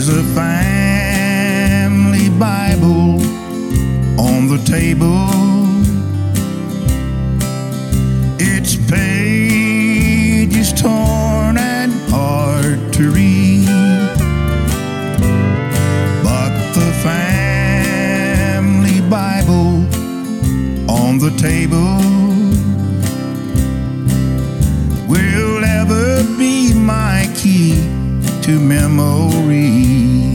There's a family Bible on the table. Its pages torn and hard to read, but the family Bible on the table will ever be my key to memory.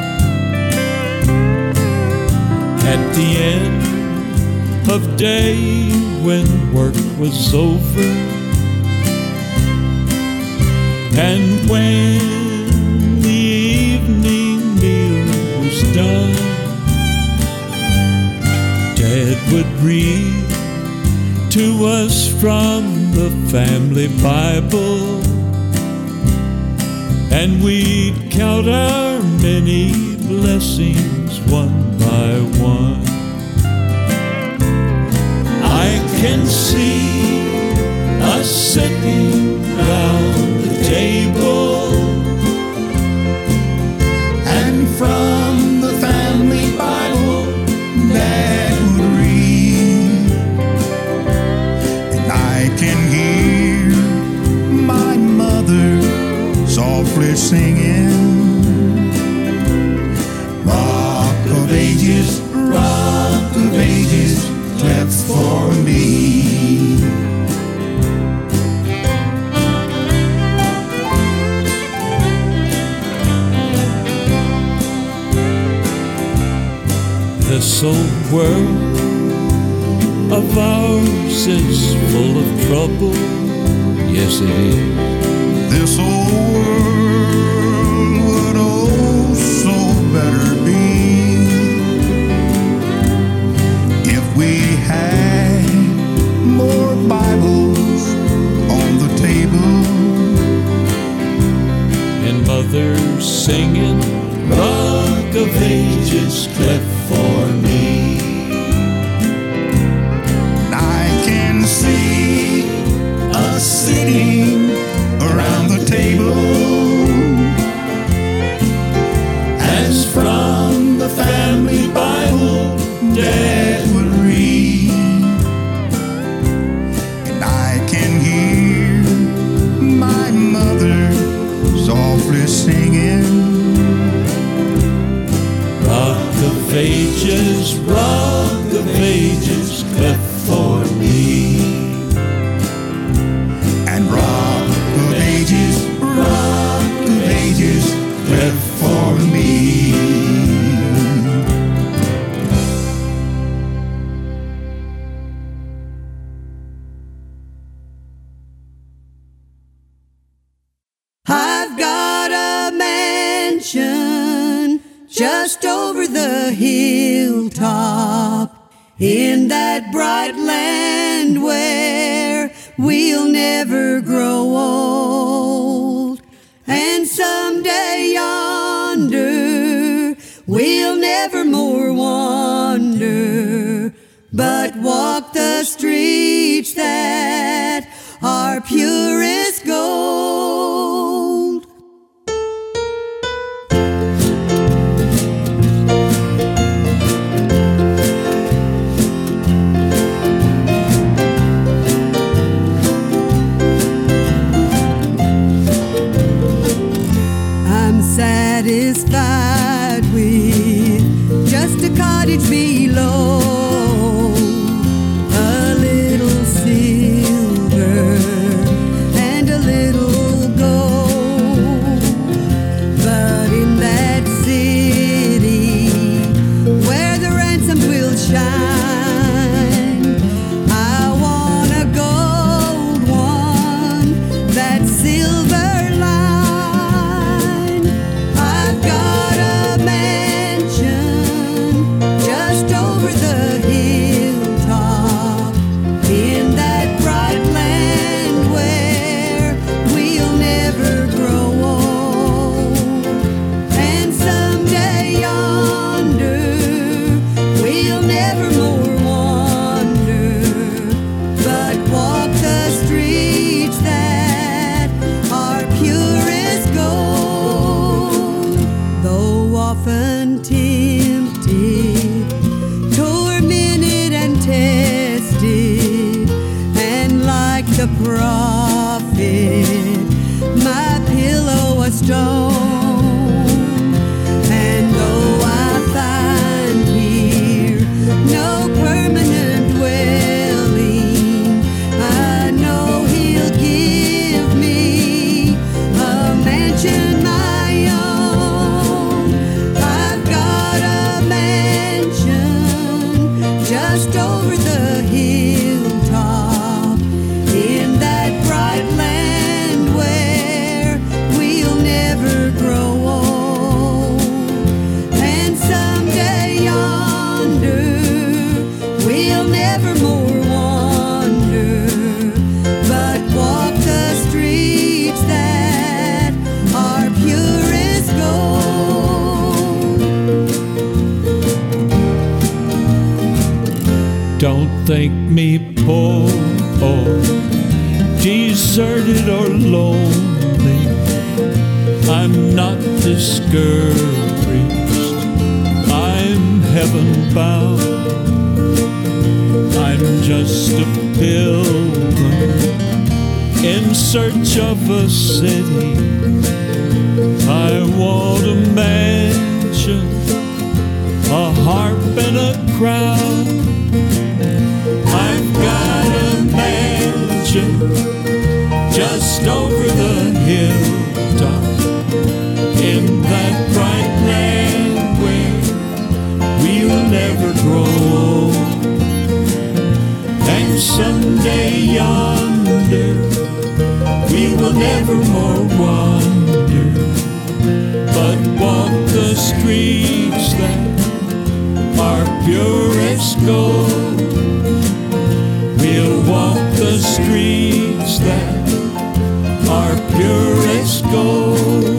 At the end of day, when work was over, and when the evening meal was done, Dad would read to us from the family Bible, and we'd count our many blessings one by one. I can see us sitting round the table, And from the family Bible Dad would read, and I can hear my mother softly singing, Rock of Ages, cleft for me. this old world of ours is full of trouble. Yes, it is. This old world would oh so better be if we had more Bibles on the table, And mothers singing, Rock of Ages, cleft for me. and I can see us sitting around the table as from the family Bible Dad would read, and I can hear my mother softly singing, Rock of Ages, cleft for me. and Rock of Ages, cleft for me. I've got a mansion just over the hilltop in that bright land where we'll never grow old. And someday yonder we'll never more wander, but walk the streets that are purest gold. I'm satisfied with just a cottage below, a little silver and a little gold. But in that city where the ransomed will shine, I want a gold one, that silver line. I've got a mansion just over the stone. And though I find here no permanent dwelling, I know He'll give me a mansion my own. I've got a mansion just over the hilltop in that bright land where we'll never grow old. And someday yonder we'll never more wander, but walk the streets that are pure as gold. Don't think me poor or deserted or lonely. I'm not discouraged. I'm heaven bound. I'm just a pilgrim in search of a city. I want a mansion, a harp and a crown. I've got a mansion just over the hilltop in that bright land where we'll never grow old. And someday yonder we will never more wander, but walk the streets that are pure as gold. We'll walk the streets that are pure as gold.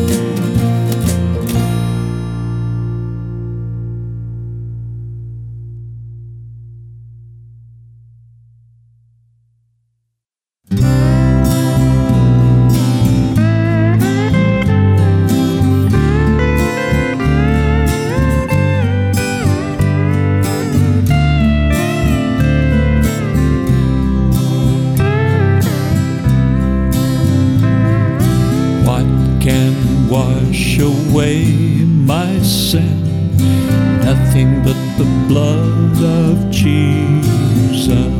Can wash away my sin, nothing but the blood of Jesus.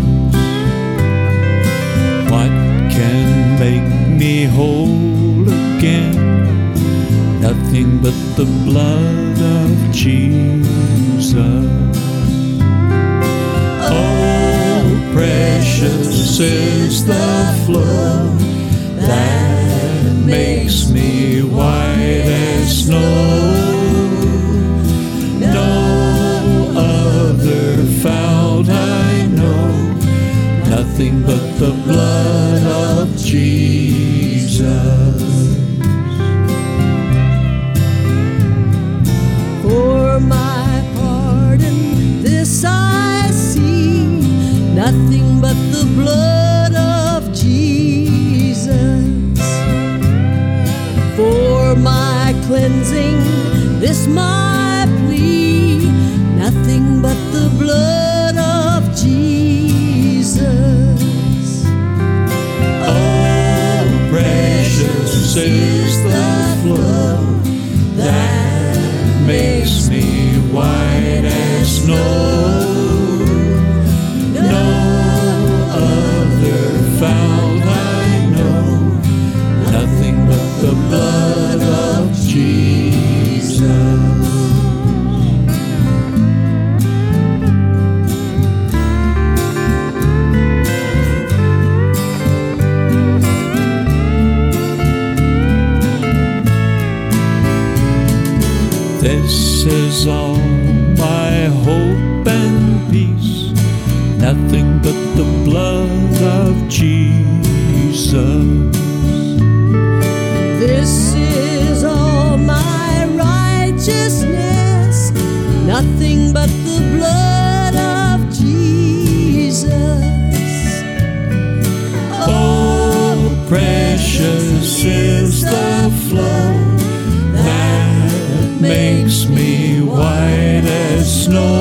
What can make me whole again? Nothing but the blood of Jesus. Oh, precious is the flow that makes me white as snow. No other fount I know, nothing but the blood of Jesus. For my pardon, this I see, nothing but the blood of Jesus. For my cleansing, this my plea, nothing but the blood of Jesus. Oh, precious is the flow that makes me white as snow. No other fount I know, nothing but the blood of Jesus. This is all my hope and peace, nothing but the blood of Jesus. This is all my righteousness, nothing but the blood of Jesus. Oh, precious is the flow that makes me white as snow.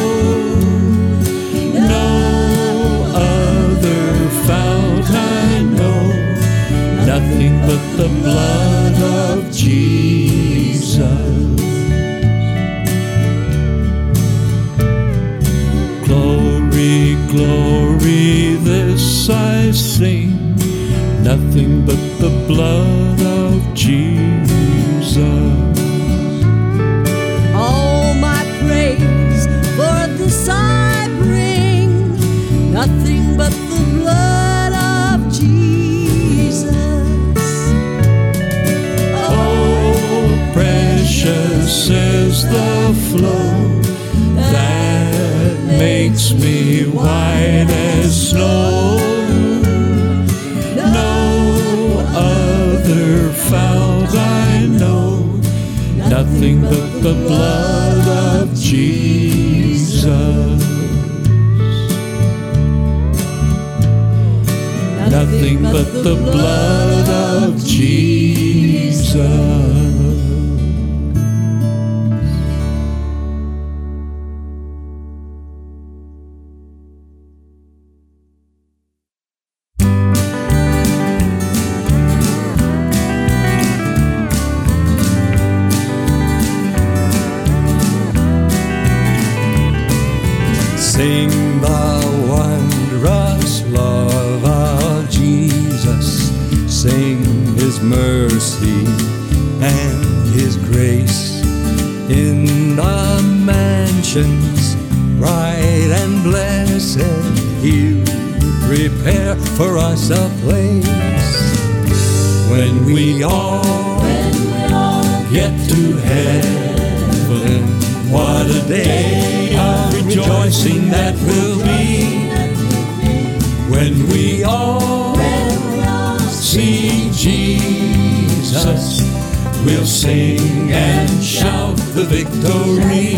No other fount I know, nothing but the blood blood of Jesus. Glory, glory, this I sing, nothing but the blood of Jesus. All my praise for this I bring, nothing but the blood of Jesus. Oh, precious is the flow that makes me white as snow. No other fount I know, nothing but the blood of Jesus. Nothing but the blood of Jesus. Sing the wondrous love of Jesus. Sing His mercy and His grace. In the mansions bright and blessed, He'll prepare for us a place. When we all get to heaven, what a day of rejoicing that will be. When we all see Jesus, we'll sing and shout the victory.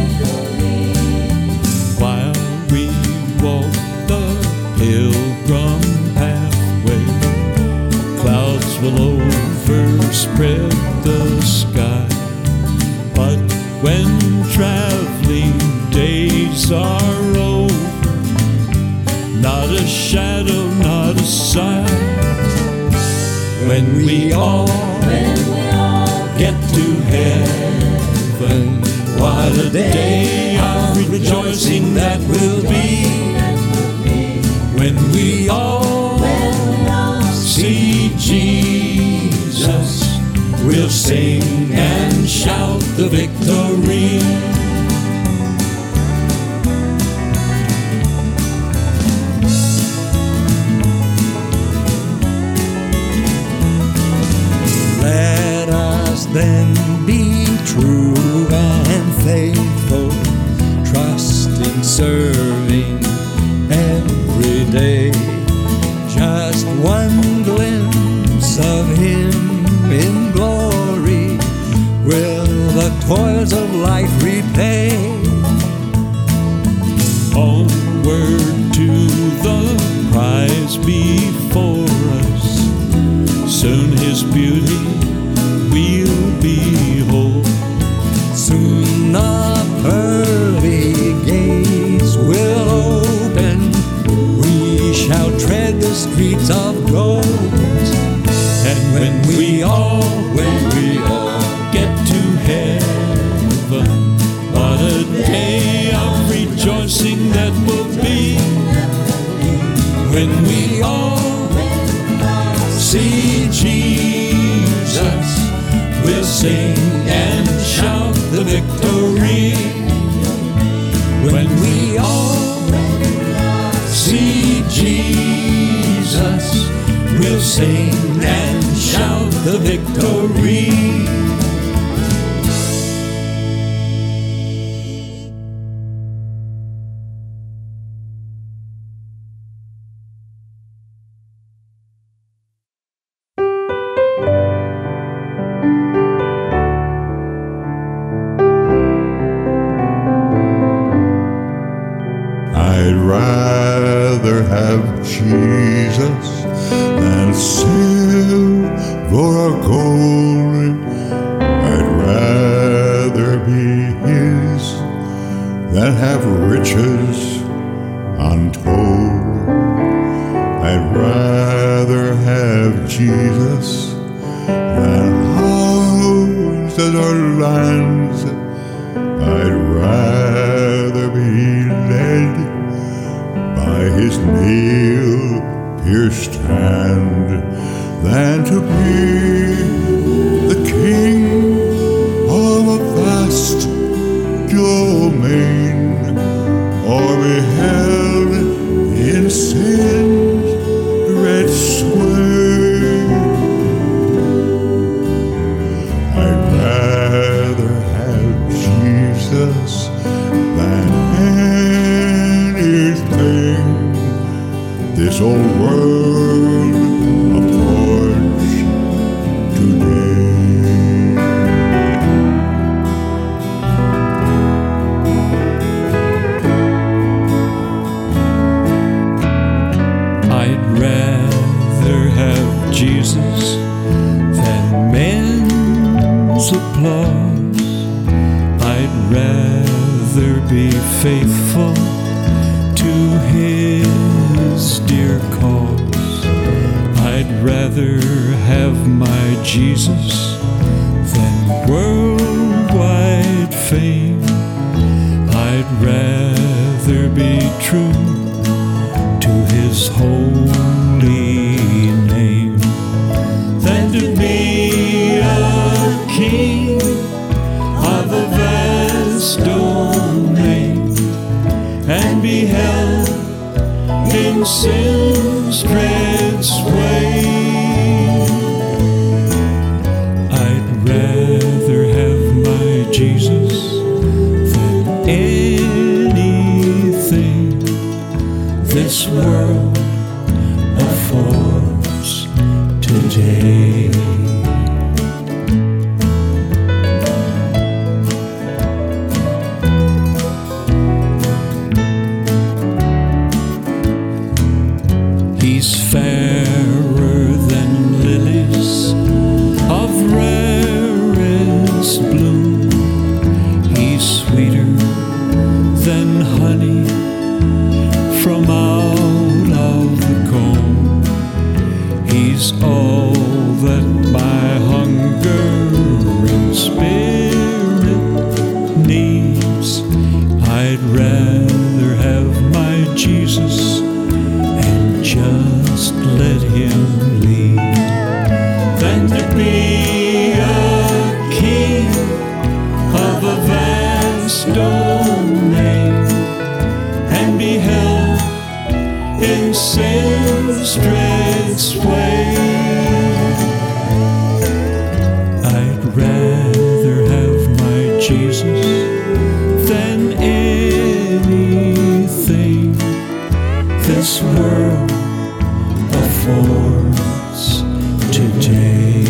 While we walk the pilgrim pathway, clouds will overspread the sky. But when traveling days are over, not a shadow, not a sign. When we all get to heaven, what a day of rejoicing that will be. When we all see Jesus, we'll sing and shout the victory. Let us then be true and faithful, trusting, serving every day. Just one glimpse of Him in glory will the toils of life repay. Onward to the prize before us, soon His beauty we'll behold. Soon the pearly gates will open, we shall tread the streets of gold. And when we all get to heaven, what a day of rejoicing that will be. When we all see Jesus, we'll sing and shout the victory. When we all see Jesus, we'll sing and shout the victory. I'd rather have Jesus than silver or gold. I'd rather be His than have riches untold. I'd rather have Jesus than other lands. I'd rather be led by his nail-pierced hand than to be the king of a vast domain, or be held in sin's dread sway. I'd rather have Jesus than anything this old world affords today. I'd rather have Jesus than men's applause. I'd rather be faithful to his dear cause. I'd rather have my Jesus than worldwide fame. I'd rather be true to his holy name than to be a king of a vast domain and be held in sin's dread sway. I'd rather have my Jesus than anything this world affords today. He's fairer than lilies of rarest bloom. He's sweeter than honey from out of the comb. He's all that my hungering spirit needs. I'd rather have my Jesus and just let him lead than to be a king of a vast domain and be held in sin's dread sway. I'd rather have my Jesus than anything this world affords today.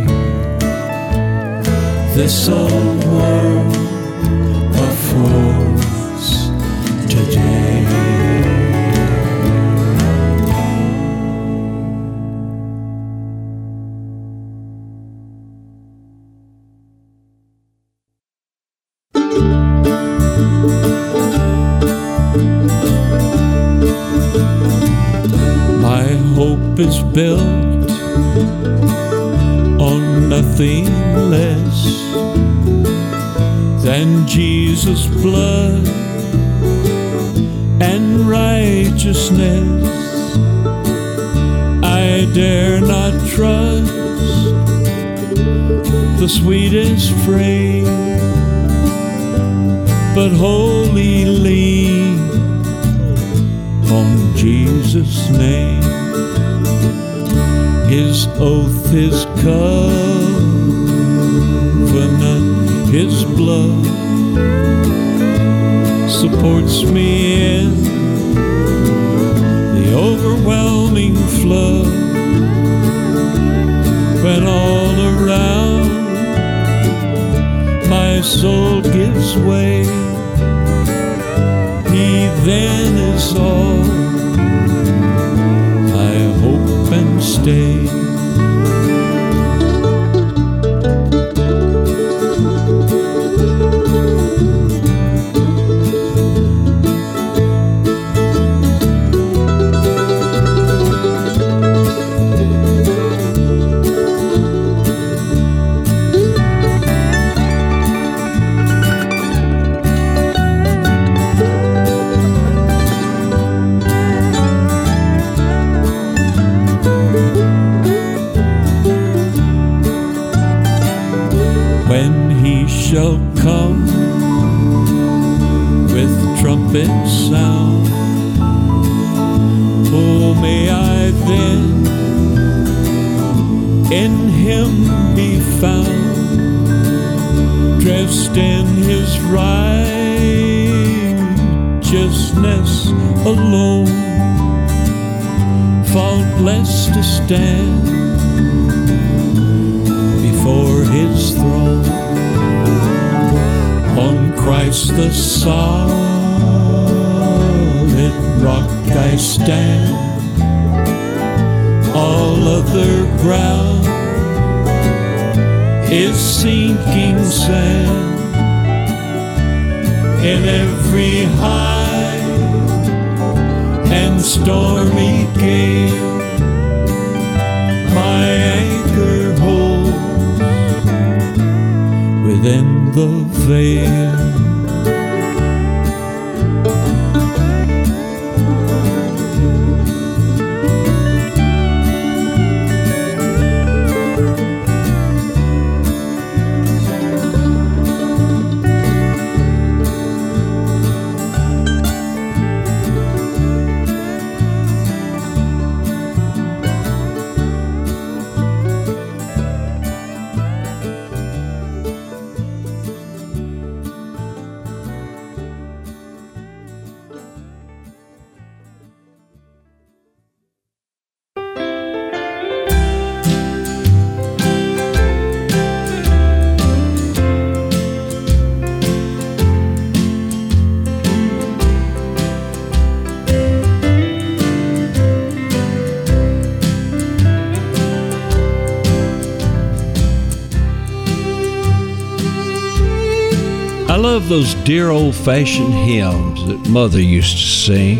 This old world affords today. My hope is built on nothing less than Jesus' blood and righteousness. I dare not trust the sweetest frame, but wholly lean on Jesus' name. His oath, his covenant, his blood supports me in the overwhelming flood. When all around my soul gives way, he then is all I hope and stay. and he shall come with trumpet sound. Oh, may I then in him be found, dressed in his righteousness alone, faultless to stand before his throne. On Christ the solid rock I stand, all other ground is sinking sand. In every high and stormy gale, my anchor holds within the veil. I love those dear old-fashioned hymns that Mother used to sing,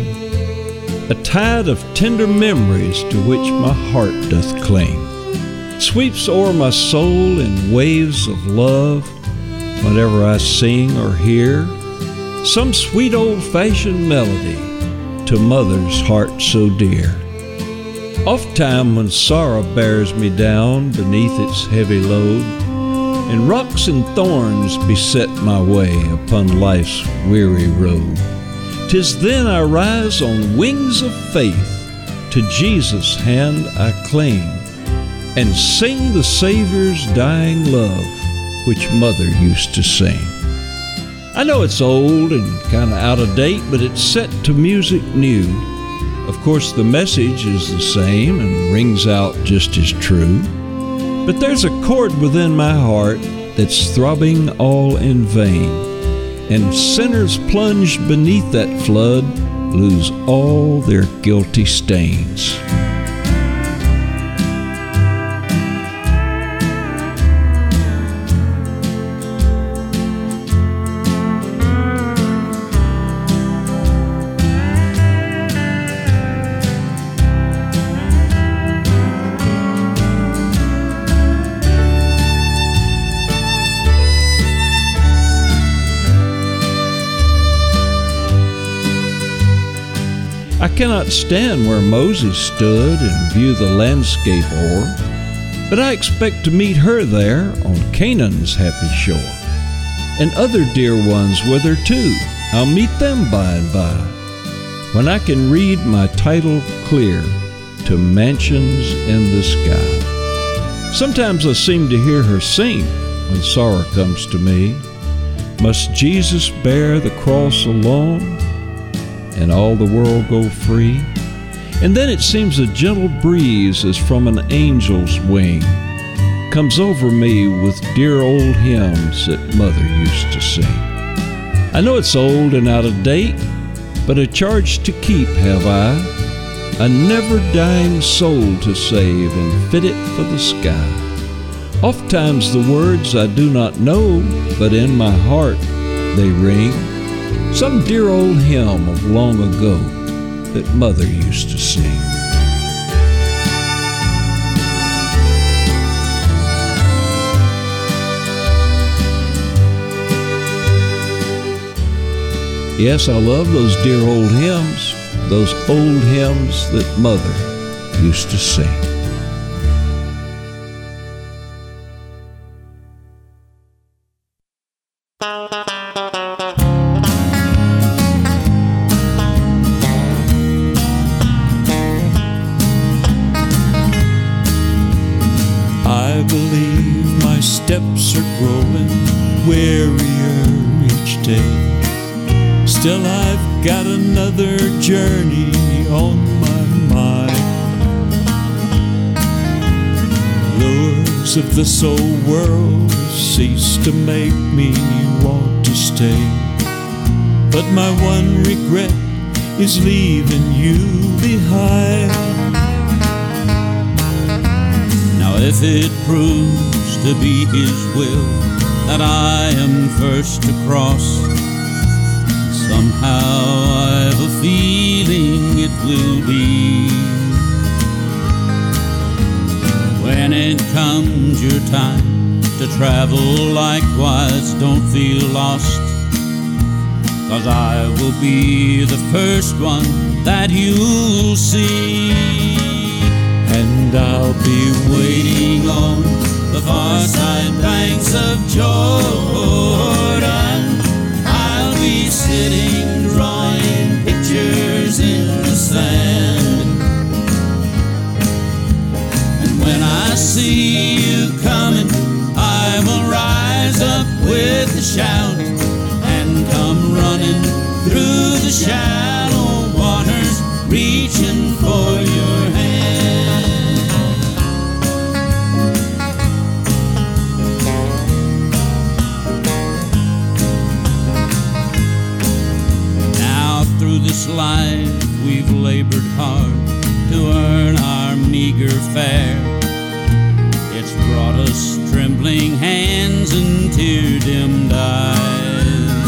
a tide of tender memories to which my heart doth cling, sweeps o'er my soul in waves of love whenever I sing or hear some sweet old-fashioned melody to Mother's heart so dear. Oft-time when sorrow bears me down beneath its heavy load, and rocks and thorns beset my way upon life's weary road, 'tis then I rise on wings of faith, to Jesus' hand I cling, and sing the Savior's dying love, which Mother used to sing. I know it's old and kinda out of date, but it's set to music new. Of course the message is the same and rings out just as true. But there's a chord within my heart that's throbbing all in vain, and sinners plunged beneath that flood lose all their guilty stains. I cannot stand where Moses stood and view the landscape o'er, but I expect to meet her there on Canaan's happy shore. And other dear ones with her too, I'll meet them by and by, when I can read my title clear to mansions in the sky. Sometimes I seem to hear her sing when sorrow comes to me. Must Jesus bear the cross alone, and all the world go free? And then it seems a gentle breeze as from an angel's wing comes over me with dear old hymns that Mother used to sing. I know it's old and out of date, but a charge to keep have I, a never-dying soul to save and fit it for the sky. Ofttimes the words I do not know, but in my heart they ring, some dear old hymn of long ago that Mother used to sing. Yes, I love those dear old hymns, those old hymns that Mother used to sing. I believe my steps are growing wearier each day. Still I've got another journey on my mind. Lures of this old world cease to make me want to stay. But my one regret is leaving you behind. Now if it proves to be His will that I am first to cross, somehow I've a feeling it will be. When it comes your time to travel, likewise don't feel lost, 'cause I will be the first one that you'll see. And I'll be Waiting on the far side banks of Jordan, I'll be sitting drawing pictures in the sand. And when I see you coming, I will rise up with a shout and come running through the shallow waters, reaching for your hand. Through this life we've labored hard to earn our meager fare. It's brought us trembling hands and tear-dimmed eyes.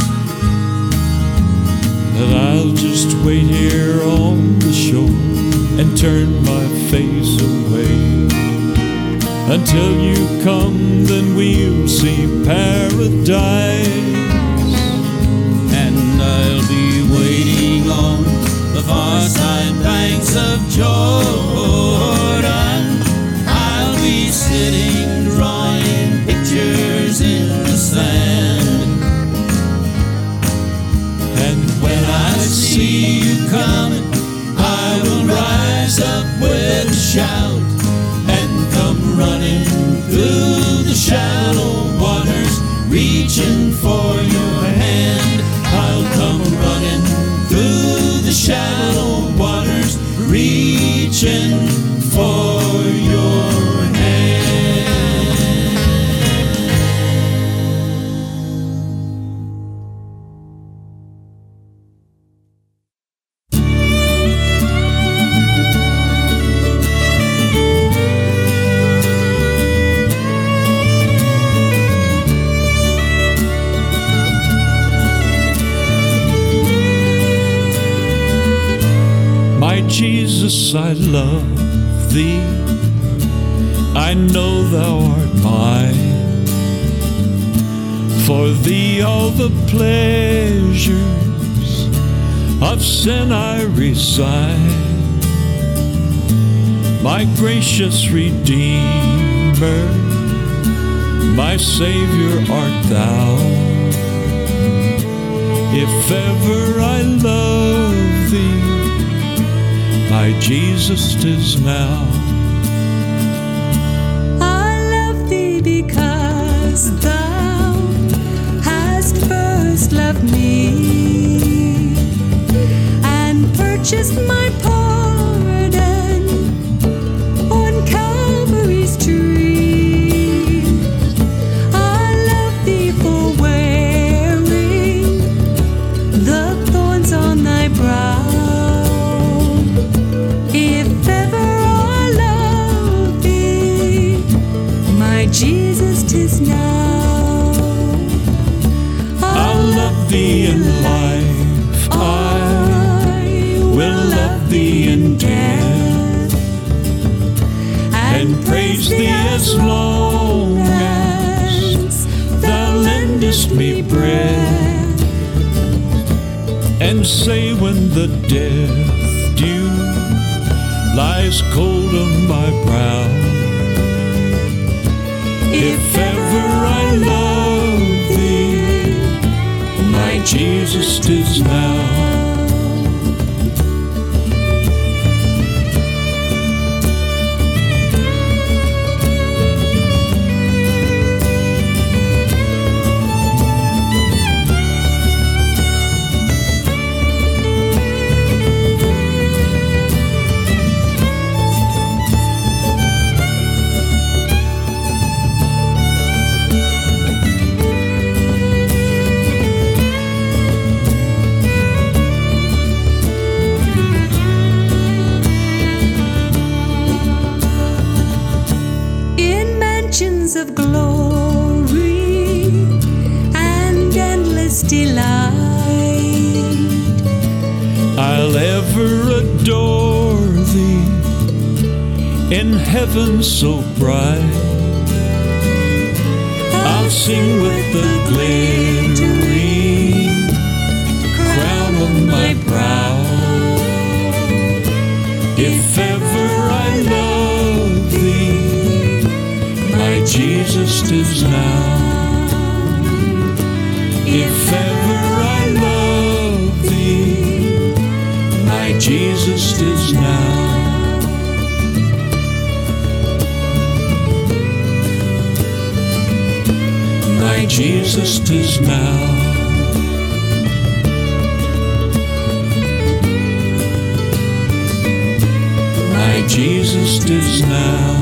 But I'll just wait here on the shore and turn my face away. Until you come, then we'll see paradise. And I'll be waiting on the far side banks of Jordan. I'll be sitting drawing pictures in the sand. And when I see you coming, I will rise up with a shout and come running through the shallow waters, reaching for your hand. I'll come running through the shallow waters, reaching for your hand. My Jesus, I love thee. I know thou art mine. For thee all the pleasures of sin I resign. My gracious Redeemer, my Savior art thou. If ever I love thee, my Jesus 'tis now. I love thee because thou hast first loved me and purchased my pardon on Calvary's tree. I love thee for wearing the thorns on thy brow. If ever I love thee, my Jesus 'tis now. I'll love thee in life, I will love thee in death, and praise thee as long as thou lendest me breath, and say when the death dew lies cold on my brow, if ever I love thee, Jesus is now. Of glory and endless delight, I'll ever adore thee in heaven so bright. I'll sing with the glittering crown on my brow. If ever I love thee, my Jesus is now. If ever I love thee, my Jesus is now. My Jesus is now. My Jesus is now.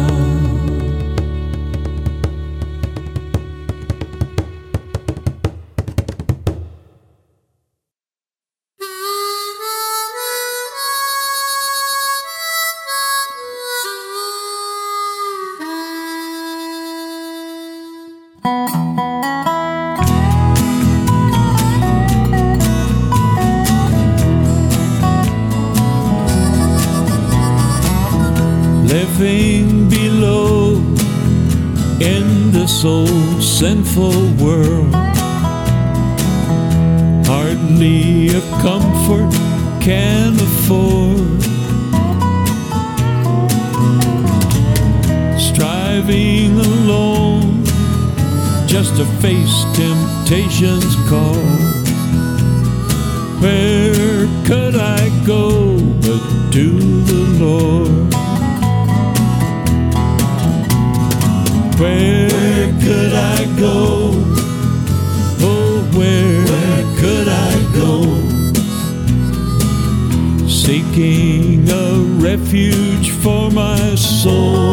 Living below in this old sinful world, hardly a comfort can afford. Striving alone just to face temptation's call. Where could I go but to the Lord? Where could I go? Oh, where could I go? Seeking a refuge for my soul.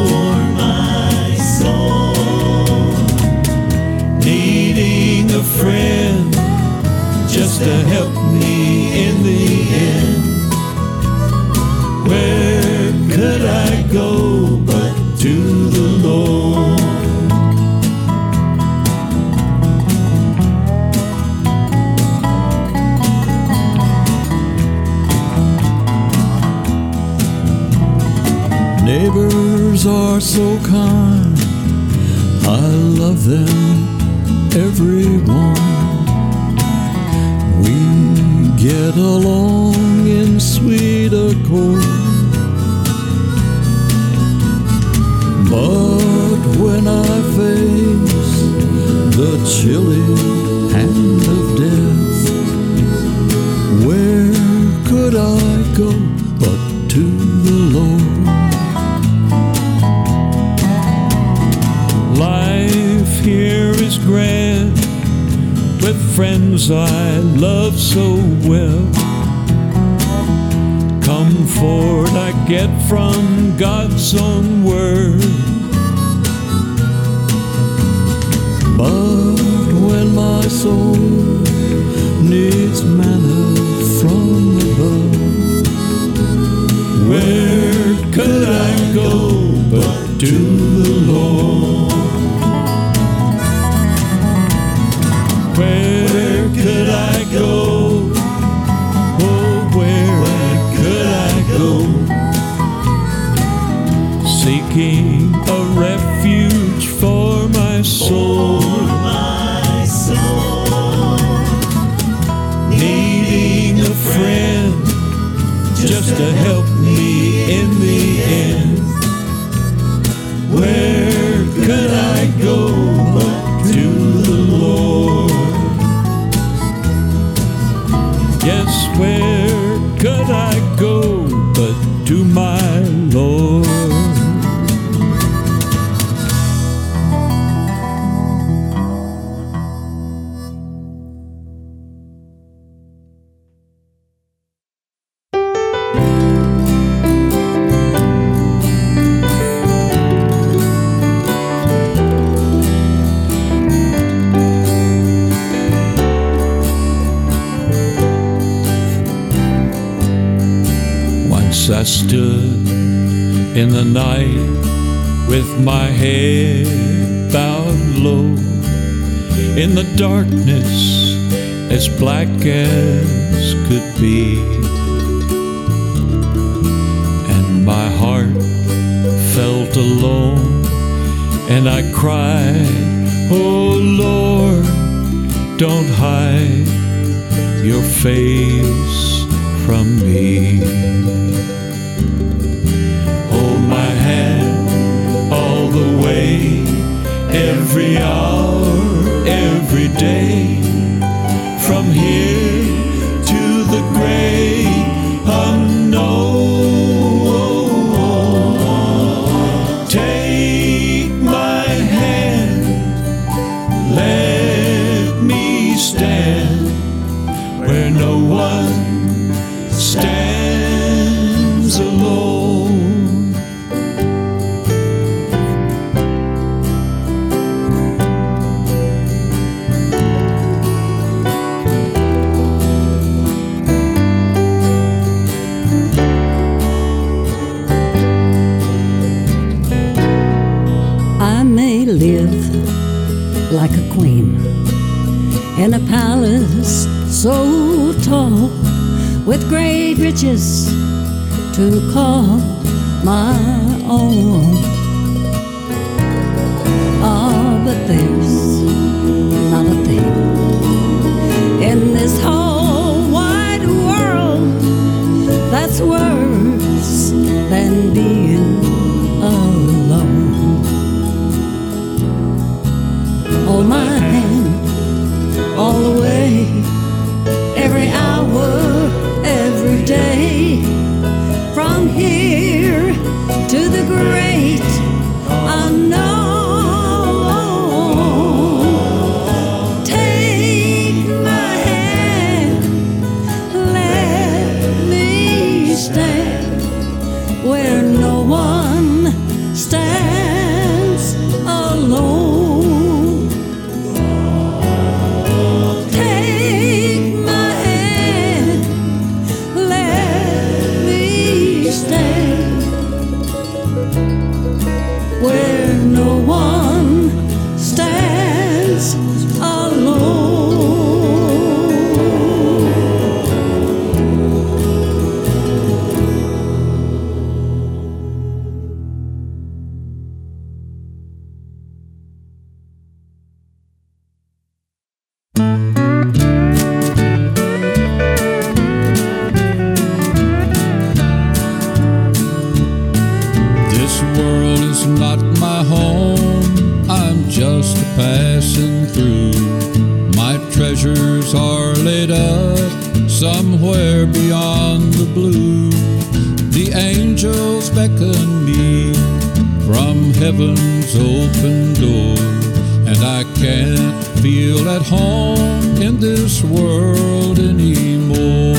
Needing a friend just to help me in the end. Where could I go but to the Lord? Neighbors are so kind, I love them, everyone. We get along in sweet accord. But when I face the chilly hand of death, where could I go but to the Lord? Life here is grand, with friends I love so well. Comfort I get from God's own word. But when my soul needs manna from above, where could I go but to the Lord? Where could I go? Oh, where could I go? Seeking a refuge for my soul. Needing a friend just to help me in the end. Where could I go but to the Lord? stood in the night with my head bowed low, in the darkness as black as could be, and my heart felt alone, and I cried, oh Lord, don't hide your face from me. Hold my hand all the way, every hour, every day, from here to the great unknown. Take my hand, let me stand where no one stands alone. I may live like a queen in a palace so tall, with great riches to call my own. Ah, but there's not a thing in this whole wide world that's worse than being alone. Hold my hand all the way, every hour, every day, from here to the great unknown. Take my hand, let me stand where no one stands alone. Where no one stands passing through. My treasures are laid up somewhere beyond the blue. The angels beckon me from heaven's open door, and I can't feel at home in this world anymore.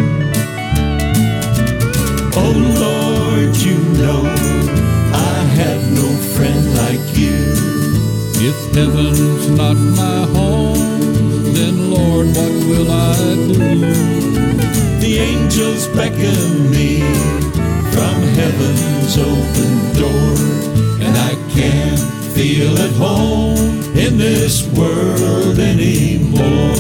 Oh Lord, you know I have no friend like you. If heaven's not my home, then Lord, what will I do? The angels beckon me from heaven's open door, and I can't feel at home in this world anymore.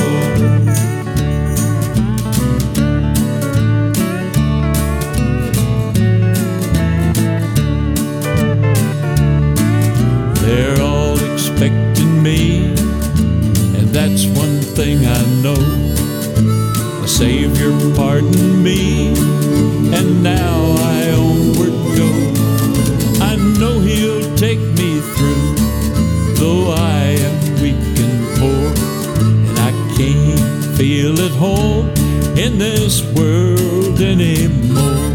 They're all expecting me, and that's one thing I know. A Savior pardoned me, and now I onward go. I know He'll take me through, though I am weak and poor, and I can't feel at home in this world anymore.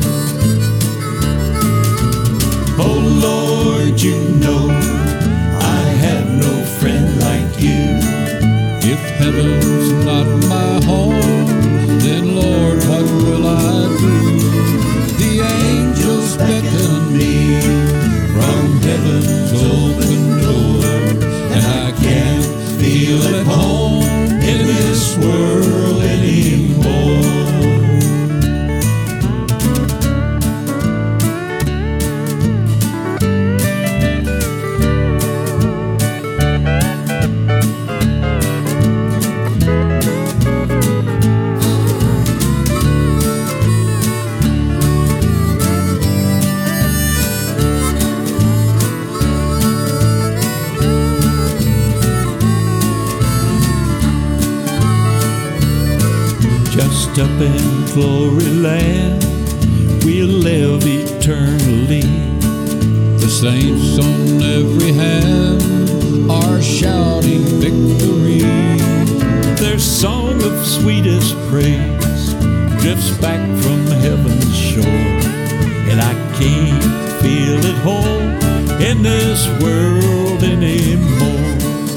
Oh Lord, you know I have no friend like you. If heaven's not my home, then Lord, what will I do? The angels beckon me from heaven's open door, and I can't feel at home in this world anymore. raised up in glory land, we'll live eternally. The saints on every hand are shouting victory. Their song of sweetest praise drifts back from heaven's shore, and I can't feel at home in this world anymore.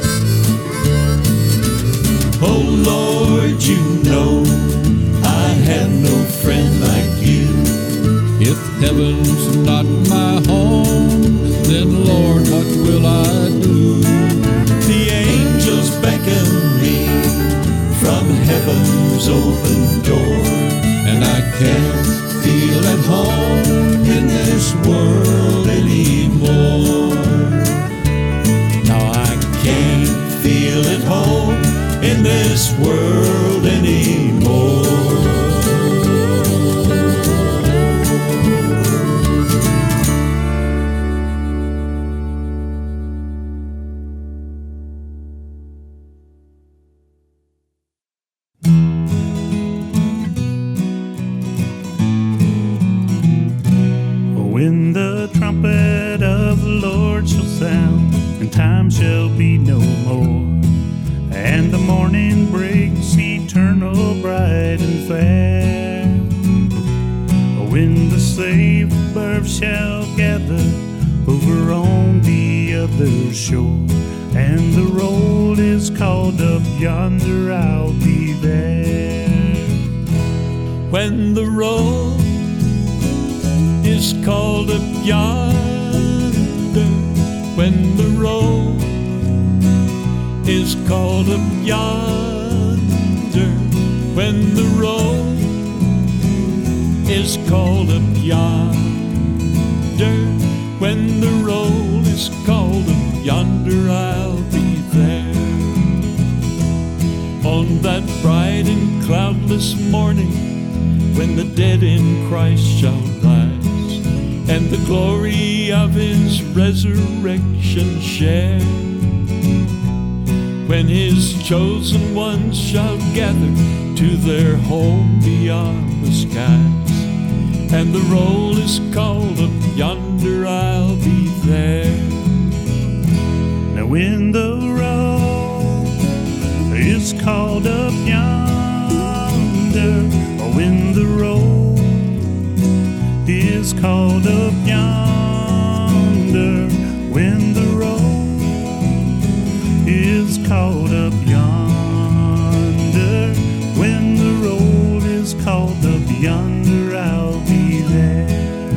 Oh Lord, you know I have no friend like you. If heaven's not my home, then Lord, what will I do? The angels beckon me from heaven's open door, and I can't feel at home in this world anymore. No, I can't feel at home in this world anymore. When the trumpet of the Lord shall sound, and time shall be no more, and the morning breaks eternal, bright and fair. When the saved above shall gather over on the other shore, and the roll is called up yonder, I'll be there. When the roll is called up yonder, when the roll is called up yonder, when the roll is called up yonder, when the roll is called up yonder, I'll be there. On that bright and cloudless morning, when the dead in Christ shall rise, and the glory of his resurrection share, when his chosen ones shall gather to their home beyond the skies, and the roll is called up yonder, I'll be there. Now when the roll is called up yonder, or when the roll is called up yonder, when the roll is called up yonder, when the roll is called up yonder, I'll be there.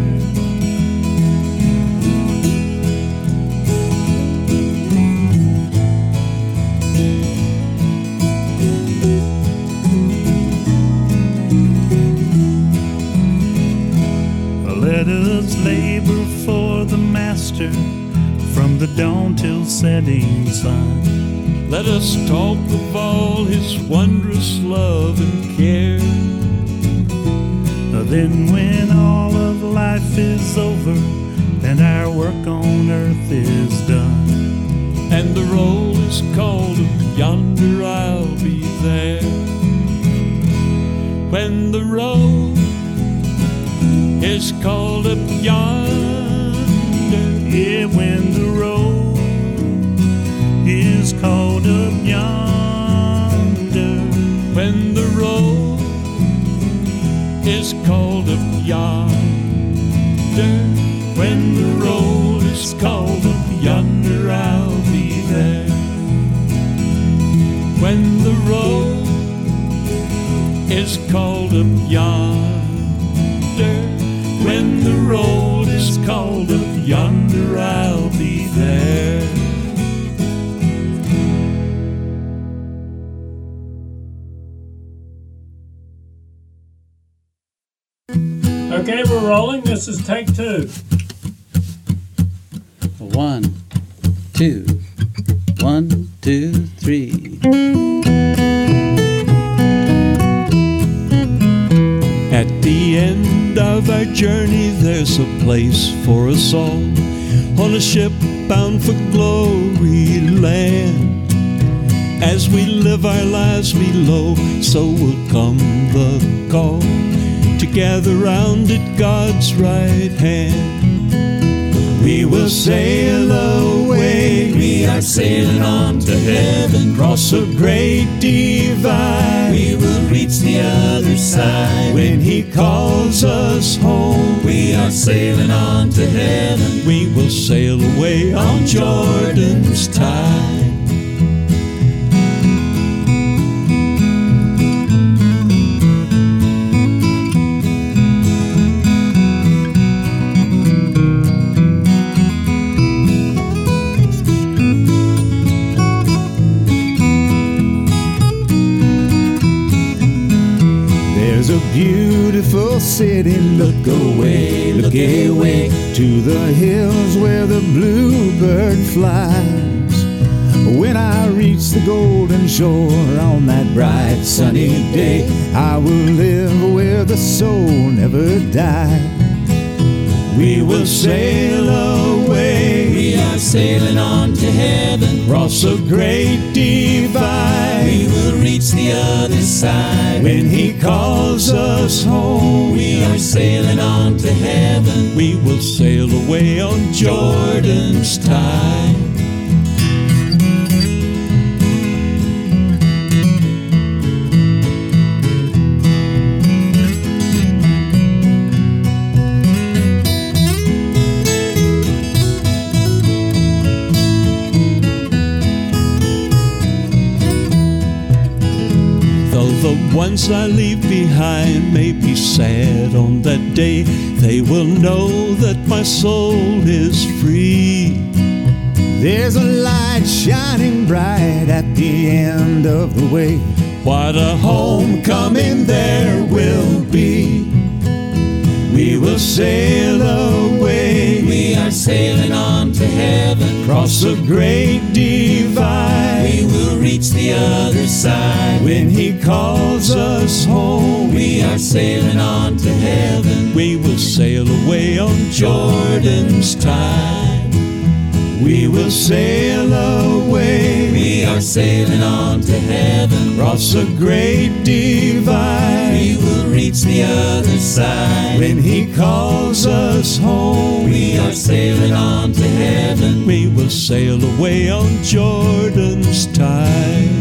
Let us labor for the Master from the dawn till setting sun. Let us talk of all his wondrous love and care. Then when all of life is over, and our work on earth is done, and the roll is called up yonder, I'll be there. When the roll is called up yonder, yeah, when the roll is called up yonder, when the roll is called up yonder, when the roll is called up yonder, I'll be there. When the roll is called up yonder, when the roll is called up yonder, I'll be there. Okay, we're rolling. This is take two. 1, 2, 1, 2, 3. At the end of our journey, there's a place for us all, on a ship bound for glory land. As we live our lives below, so will come the call to gather round at God's right hand. We will sail away, We are sailing on to heaven. cross a great divide. We will reach the other side. When He calls us home, We are sailing on to heaven. we will sail away on Jordan's tide. There's a beautiful city, look away, look away to the hills where the bluebird flies. When I reach the golden shore on that bright sunny day, I will live where the soul never dies. We will sail away, We are sailing on to heaven. cross a great divide. We will reach the other side. When He calls us home, We are sailing on to heaven. we will sail away on Jordan's tide. The ones I leave behind may be sad on that day. They will know that my soul is free. There's a light shining bright at the end of the way. What a homecoming there will be. We will sail away, We are sailing on to heaven. cross a great divide. We will reach the other side. When He calls us home, We are sailing on to heaven. we will sail away on Jordan's tide. We will sail away, We are sailing on to heaven. cross a great divide. We will reach the other side. When He calls us home, We are sailing on to heaven. we will sail away on Jordan's tide.